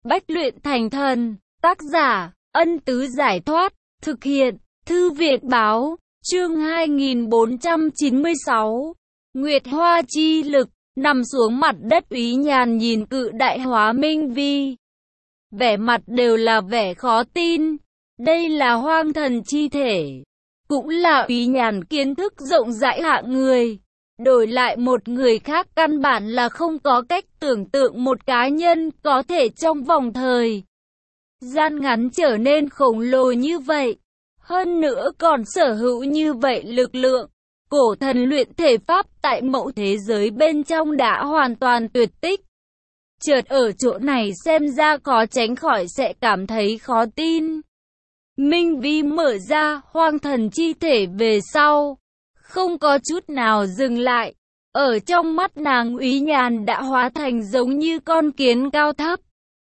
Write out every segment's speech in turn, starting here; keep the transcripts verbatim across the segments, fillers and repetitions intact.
Bách luyện thành thần. Tác giả, Ân Tứ Giải Thoát. Thực hiện, Thư Việt Báo. Chương hai nghìn bốn trăm chín mươi sáu. Nguyệt Hoa Chi Lực. Nằm xuống mặt đất, Úy Nhàn nhìn cự đại hóa minh vi. Vẻ mặt đều là vẻ khó tin. Đây là hoang thần chi thể. Cũng là Úy Nhàn kiến thức rộng rãi hạng người. Đổi lại một người khác căn bản là không có cách tưởng tượng một cá nhân có thể trong vòng thời gian ngắn trở nên khổng lồ như vậy. Hơn nữa còn sở hữu như vậy lực lượng. Cổ thần luyện thể pháp tại mẫu thế giới bên trong đã hoàn toàn tuyệt tích. Chợt ở chỗ này xem ra khó tránh khỏi sẽ cảm thấy khó tin. Minh vi mở ra hoang thần chi thể về sau. Không có chút nào dừng lại. Ở trong mắt nàng, Úy Nhàn đã hóa thành giống như con kiến cao thấp.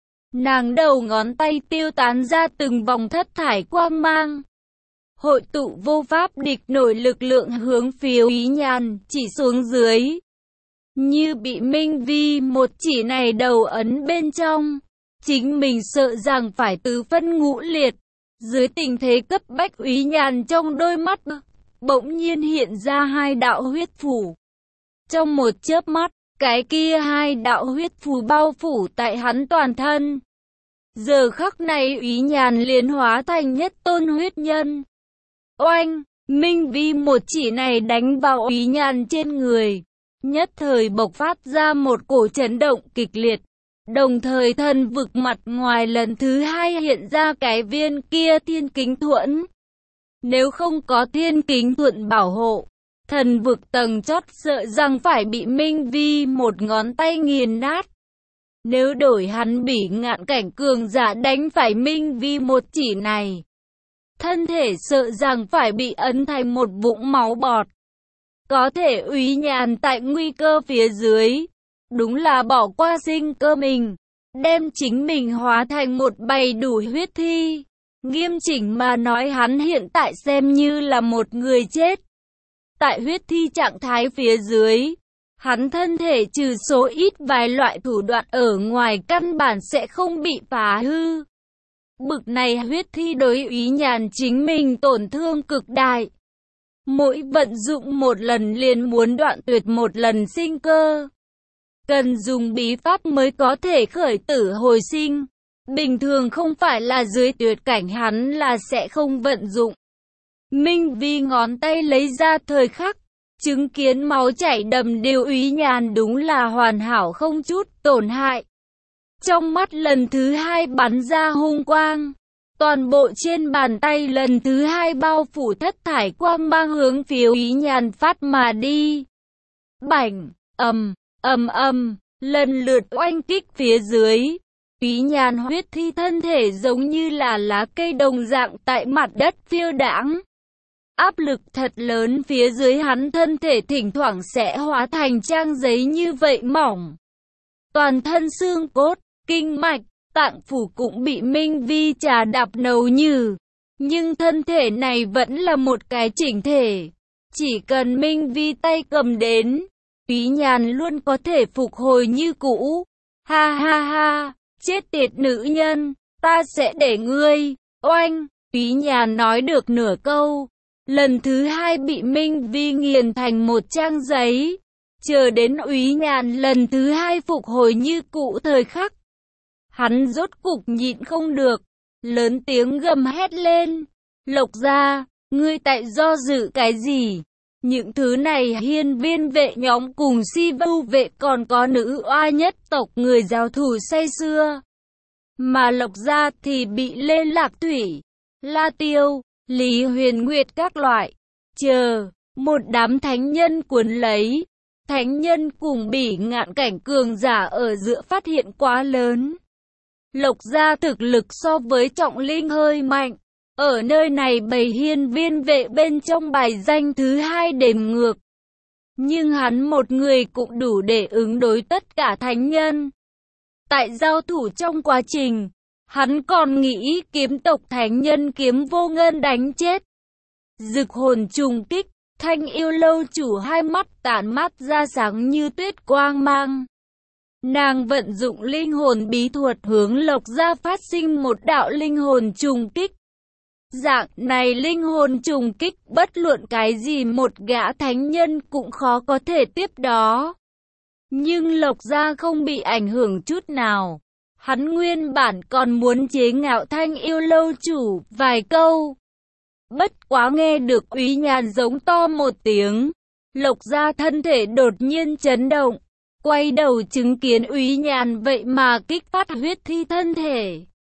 Nàng đầu ngón tay tiêu tán ra từng vòng thất thải quang mang. Hội tụ vô pháp địch nổi lực lượng hướng phía Úy Nhàn chỉ xuống dưới. Như bị minh vi một chỉ này đầu ấn bên trong. Chính mình sợ rằng phải tứ phân ngũ liệt. Dưới tình thế cấp bách, Úy Nhàn trong đôi mắt bỗng nhiên hiện ra hai đạo huyết phủ. Trong một chớp mắt, cái kia hai đạo huyết phù bao phủ tại hắn toàn thân. Giờ khắc này Úy Nhàn liền hóa thành nhất tôn huyết nhân. Oanh, minh vi một chỉ này đánh vào Úy Nhàn trên người. Nhất thời bộc phát ra một cổ chấn động kịch liệt. Đồng thời thần vực mặt ngoài lần thứ hai hiện ra cái viên kia thiên kính thuẫn. Nếu không có thiên kính thuẫn bảo hộ, thần vực tầng chót sợ rằng phải bị minh vi một ngón tay nghiền nát. Nếu đổi hắn Bỉ Ngạn cảnh cường giả đánh phải minh vi một chỉ này, thân thể sợ rằng phải bị ấn thành một vũng máu bọt. Có thể Úy Nhàn tại nguy cơ phía dưới, đúng là bỏ qua sinh cơ mình, đem chính mình hóa thành một bầy đủ huyết thi. Nghiêm chỉnh mà nói, hắn hiện tại xem như là một người chết. Tại huyết thi trạng thái phía dưới, hắn thân thể trừ số ít vài loại thủ đoạn ở ngoài căn bản sẽ không bị phá hư. Bực này huyết thi đối Úy Nhàn chính mình tổn thương cực đại. Mỗi vận dụng một lần liền muốn đoạn tuyệt một lần sinh cơ. Cần dùng bí pháp mới có thể khởi tử hồi sinh. Bình thường không phải là dưới tuyệt cảnh hắn là sẽ không vận dụng. Minh vi ngón tay lấy ra thời khắc, chứng kiến máu chảy đầm đìa, Úy Nhàn đúng là hoàn hảo không chút tổn hại. Trong mắt lần thứ hai bắn ra hung quang. Toàn bộ trên bàn tay lần thứ hai bao phủ thất thải quang mang hướng phía Úy Nhàn phát mà đi. Bảnh, ầm, ầm ầm, lần lượt oanh kích phía dưới. Úy Nhàn huyết thi thân thể giống như là lá cây đồng dạng tại mặt đất phiêu đãng. Áp lực thật lớn phía dưới hắn, thân thể thỉnh thoảng sẽ hóa thành trang giấy như vậy mỏng. Toàn thân xương cốt, kinh mạch, tạng phủ cũng bị minh vi trà đạp nấu nhừ. Nhưng thân thể này vẫn là một cái chỉnh thể. Chỉ cần minh vi tay cầm đến, Úy Nhàn luôn có thể phục hồi như cũ. Ha ha ha, chết tiệt nữ nhân, ta sẽ để ngươi. Oanh, Úy Nhàn nói được nửa câu, lần thứ hai bị minh vi nghiền thành một trang giấy. Chờ đến Úy Nhàn lần thứ hai phục hồi như cũ thời khắc, hắn rốt cục nhịn không được, lớn tiếng gầm hét lên. Lộc gia, ngươi tại do dự cái gì? Những thứ này hiên viên vệ nhóm cùng si vu vệ còn có nữ oa nhất tộc người giao thủ say xưa. Mà Lộc gia thì bị Lê Lạc Thủy, La Tiêu, Lý Huyền Nguyệt các loại. Chờ, một đám thánh nhân cuốn lấy. Thánh nhân cùng Bỉ Ngạn cảnh cường giả ở giữa phát hiện quá lớn. Lộc gia thực lực so với Trọng Linh hơi mạnh. Ở nơi này bầy hiên viên vệ bên trong bài danh thứ hai đếm ngược. Nhưng hắn một người cũng đủ để ứng đối tất cả thánh nhân. Tại giao thủ trong quá trình, hắn còn nghĩ kiếm tộc thánh nhân Kiếm Vô Ngân đánh chết. Dực hồn trùng kích, Thanh Yêu lâu chủ hai mắt tản mát ra sáng như tuyết quang mang. Nàng vận dụng linh hồn bí thuật hướng Lộc Gia phát sinh một đạo linh hồn trùng kích. Dạng này linh hồn trùng kích bất luận cái gì một gã thánh nhân cũng khó có thể tiếp đó. Nhưng Lộc Gia không bị ảnh hưởng chút nào. Hắn nguyên bản còn muốn chế ngạo Thanh Yêu lâu chủ vài câu. Bất quá nghe được Úy Nhàn giống to một tiếng. Lộc Gia thân thể đột nhiên chấn động. Quay đầu chứng kiến Úy Nhàn vậy mà kích phát huyết thi thân thể.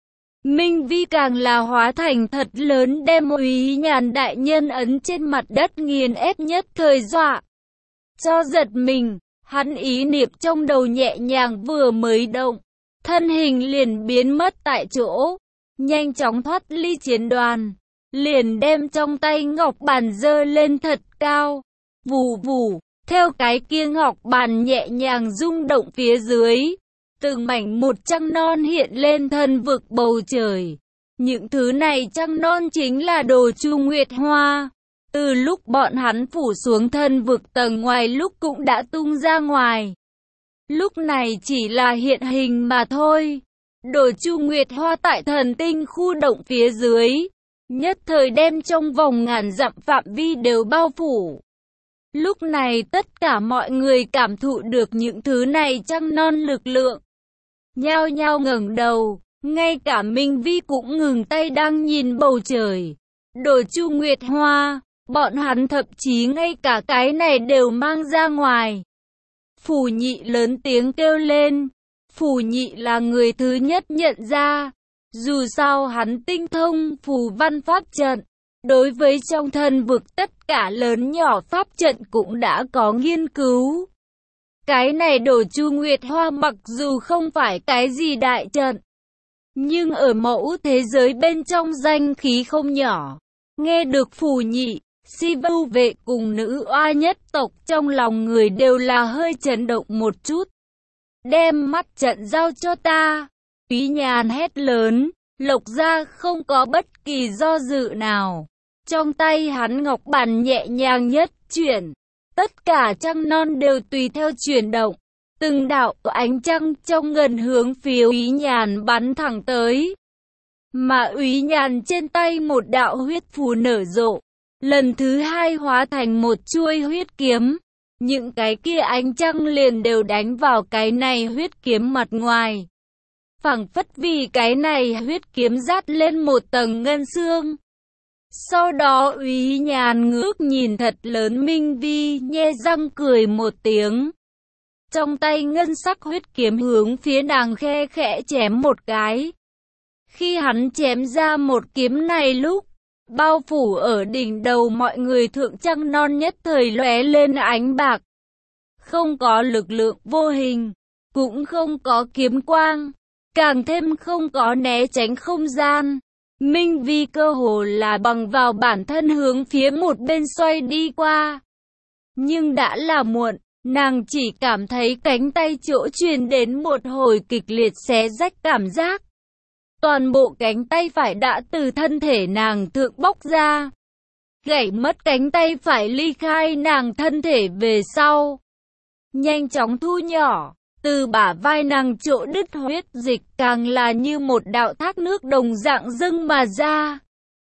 Minh Vi càng là hóa thành thật lớn đem Úy Nhàn đại nhân ấn trên mặt đất nghiền ép nhất thời dọa cho giật mình. Hắn ý niệm trong đầu nhẹ nhàng vừa mới động, thân hình liền biến mất tại chỗ, nhanh chóng thoát ly chiến đoàn, liền đem trong tay ngọc bàn giơ lên thật cao, vù vù, theo cái kia ngọc bàn nhẹ nhàng rung động phía dưới, từng mảnh một trăng non hiện lên thân vực bầu trời. Những thứ này trăng non chính là đồ Chu Nguyệt Hoa. Từ lúc bọn hắn phủ xuống thân vực tầng ngoài lúc cũng đã tung ra ngoài. Lúc này chỉ là hiện hình mà thôi. Đồ Chu Nguyệt Hoa tại thần tinh khu động phía dưới, nhất thời đem trong vòng ngàn dặm phạm vi đều bao phủ. Lúc này tất cả mọi người cảm thụ được những thứ này trăng non lực lượng. Nhao nhao ngẩng đầu, ngay cả Minh Vi cũng ngừng tay đang nhìn bầu trời. Đồ Chu Nguyệt Hoa, bọn hắn thậm chí ngay cả cái này đều mang ra ngoài. Phù Nhị lớn tiếng kêu lên. Phù Nhị là người thứ nhất nhận ra. Dù sao hắn tinh thông phù văn pháp trận. Đối với trong thân vực tất cả lớn nhỏ pháp trận cũng đã có nghiên cứu. Cái này Đồ Chu Nguyệt Hoa mặc dù không phải cái gì đại trận, nhưng ở mẫu thế giới bên trong danh khí không nhỏ. Nghe được Phù Nhị, Si Vu vệ cùng nữ oa nhất tộc trong lòng người đều là hơi chấn động một chút. Đem mắt trận giao cho ta. Úy Nhàn hét lớn. Lộc Gia không có bất kỳ do dự nào. Trong tay hắn ngọc bàn nhẹ nhàng nhất chuyển. Tất cả trăng non đều tùy theo chuyển động. Từng đạo ánh trăng trong ngần hướng phía Úy Nhàn bắn thẳng tới. Mà Úy Nhàn trên tay một đạo huyết phù nở rộ. Lần thứ hai hóa thành một chuôi huyết kiếm. Những cái kia ánh trăng liền đều đánh vào cái này huyết kiếm mặt ngoài. Phảng phất vì cái này huyết kiếm dát lên một tầng ngân xương. Sau đó Úy Nhàn ngước nhìn thật lớn Minh Vi, nhe răng cười một tiếng. Trong tay ngân sắc huyết kiếm hướng phía nàng khe khẽ chém một cái. Khi hắn chém ra một kiếm này lúc, bao phủ ở đỉnh đầu mọi người thượng trăng non nhất thời lóe lên ánh bạc. Không có lực lượng vô hình, cũng không có kiếm quang, càng thêm không có né tránh không gian. Minh Vi cơ hồ là bằng vào bản thân hướng phía một bên xoay đi qua. Nhưng đã là muộn, nàng chỉ cảm thấy cánh tay chỗ truyền đến một hồi kịch liệt xé rách cảm giác. Toàn bộ cánh tay phải đã từ thân thể nàng thượng bóc ra. Gãy mất cánh tay phải ly khai nàng thân thể về sau. Nhanh chóng thu nhỏ, từ bả vai nàng chỗ đứt huyết dịch càng là như một đạo thác nước đồng dạng dâng mà ra.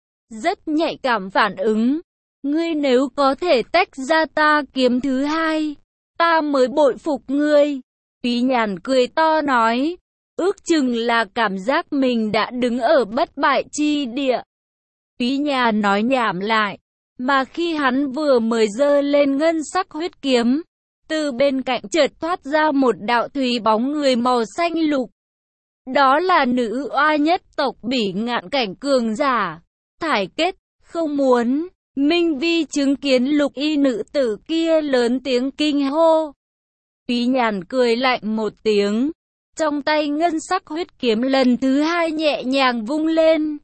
Rất nhạy cảm phản ứng. Ngươi nếu có thể tách ra ta kiếm thứ hai, ta mới bội phục ngươi. Úy Nhàn cười to nói. Ước chừng là cảm giác mình đã đứng ở bất bại chi địa. Úy Nhàn nói nhảm lại. Mà khi hắn vừa mới giơ lên ngân sắc huyết kiếm, từ bên cạnh chợt thoát ra một đạo thủy bóng người màu xanh lục. Đó là nữ oa nhất tộc Bỉ Ngạn cảnh cường giả. Thải Kết, không muốn. Minh Vi chứng kiến lục y nữ tử kia lớn tiếng kinh hô. Úy Nhàn cười lạnh một tiếng. Trong tay ngân sắc huyết kiếm lần thứ hai nhẹ nhàng vung lên.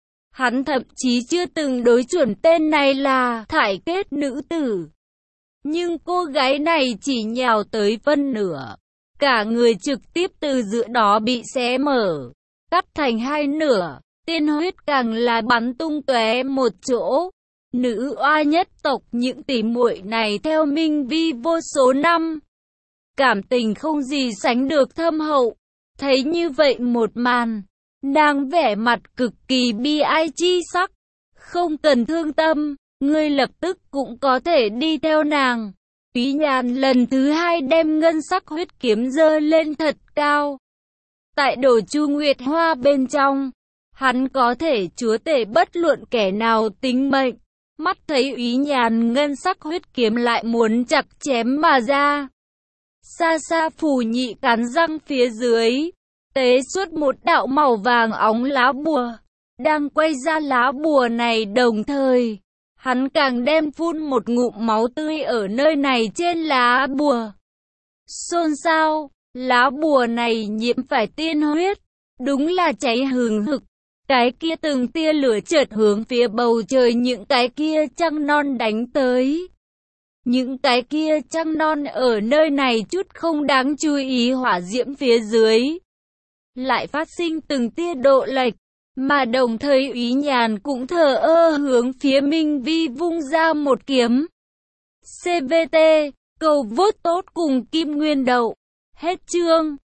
Hắn thậm chí chưa từng đối chuẩn tên này là Thải Kết nữ tử. Nhưng cô gái này chỉ nhào tới phân nửa. Cả người trực tiếp từ giữa đó bị xé mở, cắt thành hai nửa. Tiên huyết càng là bắn tung tóe một chỗ. Nữ oa nhất tộc những tỷ muội này theo Minh Vi vô số năm. cảm tình không gì sánh được thâm hậu. Thấy như vậy một màn, nàng vẻ mặt cực kỳ bi ai chi sắc. Không cần thương tâm, ngươi lập tức cũng có thể đi theo nàng. Úy Nhàn lần thứ hai đem ngân sắc huyết kiếm giơ lên thật cao. Tại đồ Chu Nguyệt Hoa bên trong, hắn có thể chúa tể bất luận kẻ nào tính mệnh. Mắt thấy Úy Nhàn ngân sắc huyết kiếm lại muốn chặt chém mà ra. Xa xa Phù Nhị cắn răng phía dưới, tế xuất một đạo màu vàng óng lá bùa. Đang quay ra lá bùa này đồng thời, hắn càng đem phun một ngụm máu tươi ở nơi này trên lá bùa. Xôn xao, lá bùa này nhiễm phải tiên huyết, đúng là cháy hừng hực. Cái kia từng tia lửa chợt hướng phía bầu trời những cái kia trăng non đánh tới. Những cái kia trăng non ở nơi này chút không đáng chú ý hỏa diễm phía dưới lại phát sinh từng tia độ lệch, mà đồng thời Úy Nhàn cũng thờ ơ hướng phía Minh Vi vung ra một kiếm. xê vê tê, cầu vote tốt cùng Kim Nguyên Đậu. Hết chương.